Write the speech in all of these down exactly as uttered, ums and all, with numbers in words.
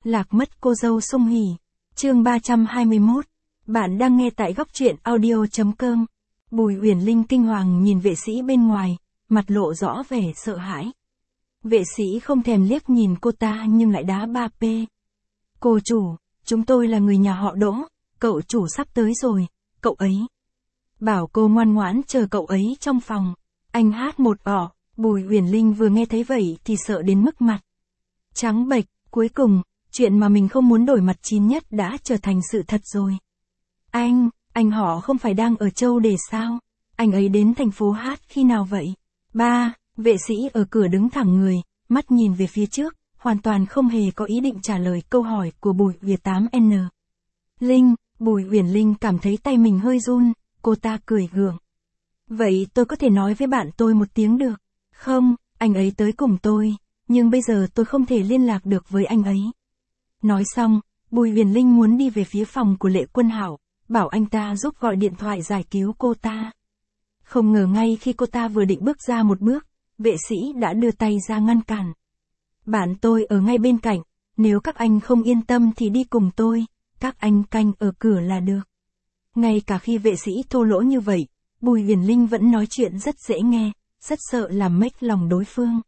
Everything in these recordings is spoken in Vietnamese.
Lạc mất cô dâu Sung Hỉ. Chương ba trăm hai mươi mốt. Bạn đang nghe tại góc truyện audio chấm com. Bùi Uyển Linh kinh hoàng nhìn vệ sĩ bên ngoài, mặt lộ rõ vẻ sợ hãi. Vệ sĩ không thèm liếc nhìn cô ta nhưng lại đá ba pê. Cô chủ, chúng tôi là người nhà họ Đỗ, cậu chủ sắp tới rồi, cậu ấy. Bảo cô ngoan ngoãn chờ cậu ấy trong phòng. Anh hát một ỏ, Bùi Uyển Linh vừa nghe thấy vậy thì sợ đến mức mặt trắng bệch. Cuối cùng, chuyện mà mình không muốn đổi mặt chín nhất đã trở thành sự thật rồi. Anh, anh họ không phải đang ở Châu Đề sao? Anh ấy đến thành phố Hát khi nào vậy? Ba, vệ sĩ ở cửa đứng thẳng người, mắt nhìn về phía trước, hoàn toàn không hề có ý định trả lời câu hỏi của Bùi Việt tám N. Linh, Bùi Uyển Linh cảm thấy tay mình hơi run, cô ta cười gượng. Vậy tôi có thể nói với bạn tôi một tiếng được? Không, anh ấy tới cùng tôi, nhưng bây giờ tôi không thể liên lạc được với anh ấy. Nói xong, Bùi Uyển Linh muốn đi về phía phòng của Lệ Quân Hảo, bảo anh ta giúp gọi điện thoại giải cứu cô ta. Không ngờ ngay khi cô ta vừa định bước ra một bước, vệ sĩ đã đưa tay ra ngăn cản. Bạn tôi ở ngay bên cạnh, nếu các anh không yên tâm thì đi cùng tôi, các anh canh ở cửa là được. Ngay cả khi vệ sĩ thô lỗ như vậy, Bùi Uyển Linh vẫn nói chuyện rất dễ nghe, rất sợ làm mếch lòng đối phương.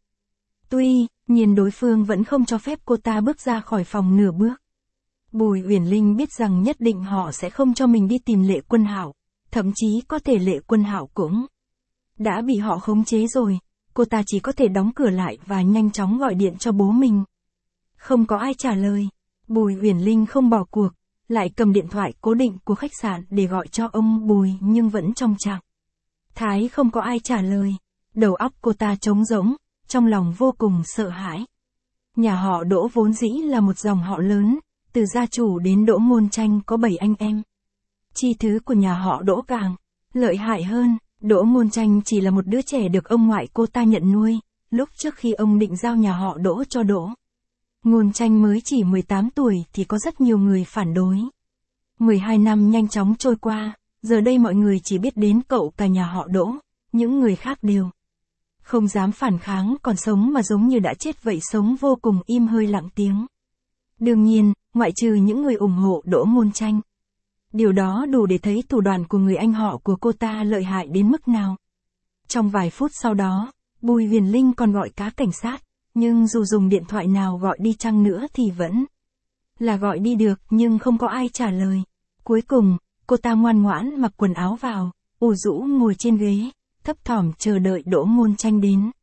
Tuy nhiên đối phương vẫn không cho phép cô ta bước ra khỏi phòng nửa bước. Bùi Uyển Linh biết rằng nhất định họ sẽ không cho mình đi tìm Lệ Quân Hảo, thậm chí có thể Lệ Quân Hảo cũng đã bị họ khống chế rồi, cô ta chỉ có thể đóng cửa lại và nhanh chóng gọi điện cho bố mình. Không có ai trả lời, Bùi Uyển Linh không bỏ cuộc, lại cầm điện thoại cố định của khách sạn để gọi cho ông Bùi nhưng vẫn trong trạng thái không có ai trả lời, đầu óc cô ta trống rỗng, trong lòng vô cùng sợ hãi. Nhà họ Đỗ vốn dĩ là một dòng họ lớn, từ gia chủ đến Đỗ Ngôn Tranh có bảy anh em. Chi thứ của nhà họ Đỗ càng lợi hại hơn, Đỗ Ngôn Tranh chỉ là một đứa trẻ được ông ngoại cô ta nhận nuôi, lúc trước khi ông định giao nhà họ Đỗ cho Đỗ Ngôn Tranh mới chỉ mười tám tuổi thì có rất nhiều người phản đối. mười hai năm nhanh chóng trôi qua, giờ đây mọi người chỉ biết đến cậu cả nhà họ Đỗ, những người khác đều không dám phản kháng, còn sống mà giống như đã chết vậy, sống vô cùng im hơi lặng tiếng. Đương nhiên, ngoại trừ những người ủng hộ Đỗ Ngôn Tranh. Điều đó đủ để thấy thủ đoạn của người anh họ của cô ta lợi hại đến mức nào. Trong vài phút sau đó, Bùi Uyển Linh còn gọi cá cảnh sát, nhưng dù dùng điện thoại nào gọi đi chăng nữa thì vẫn là gọi đi được nhưng không có ai trả lời. Cuối cùng, cô ta ngoan ngoãn mặc quần áo vào, ủ rũ ngồi trên ghế, thấp thỏm chờ đợi Đỗ Ngôn Tranh đến.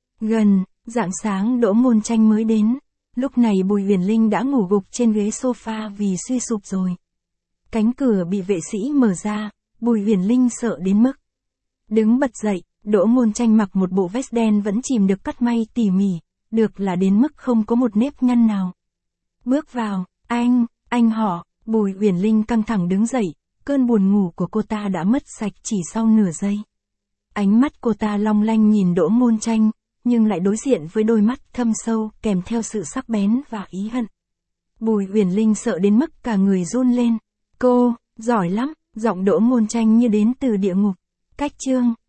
Gần rạng sáng Đỗ Ngôn Tranh mới đến, lúc này Bùi Uyển Linh đã ngủ gục trên ghế sofa vì suy sụp rồi. Cánh cửa bị vệ sĩ mở ra, Bùi Uyển Linh sợ đến mức đứng bật dậy. Đỗ Ngôn Tranh mặc một bộ vest đen vẫn chìm được cắt may tỉ mỉ, được là đến mức không có một nếp nhăn nào. Bước vào, anh, anh họ, Bùi Uyển Linh căng thẳng đứng dậy, cơn buồn ngủ của cô ta đã mất sạch chỉ sau nửa giây. Ánh mắt cô ta long lanh nhìn Đỗ Ngôn Tranh, nhưng lại đối diện với đôi mắt thâm sâu kèm theo sự sắc bén và ý hận. Bùi Uyển Linh sợ đến mức cả người run lên. Cô, giỏi lắm, giọng Đỗ Ngôn Tranh như đến từ địa ngục. Cách chương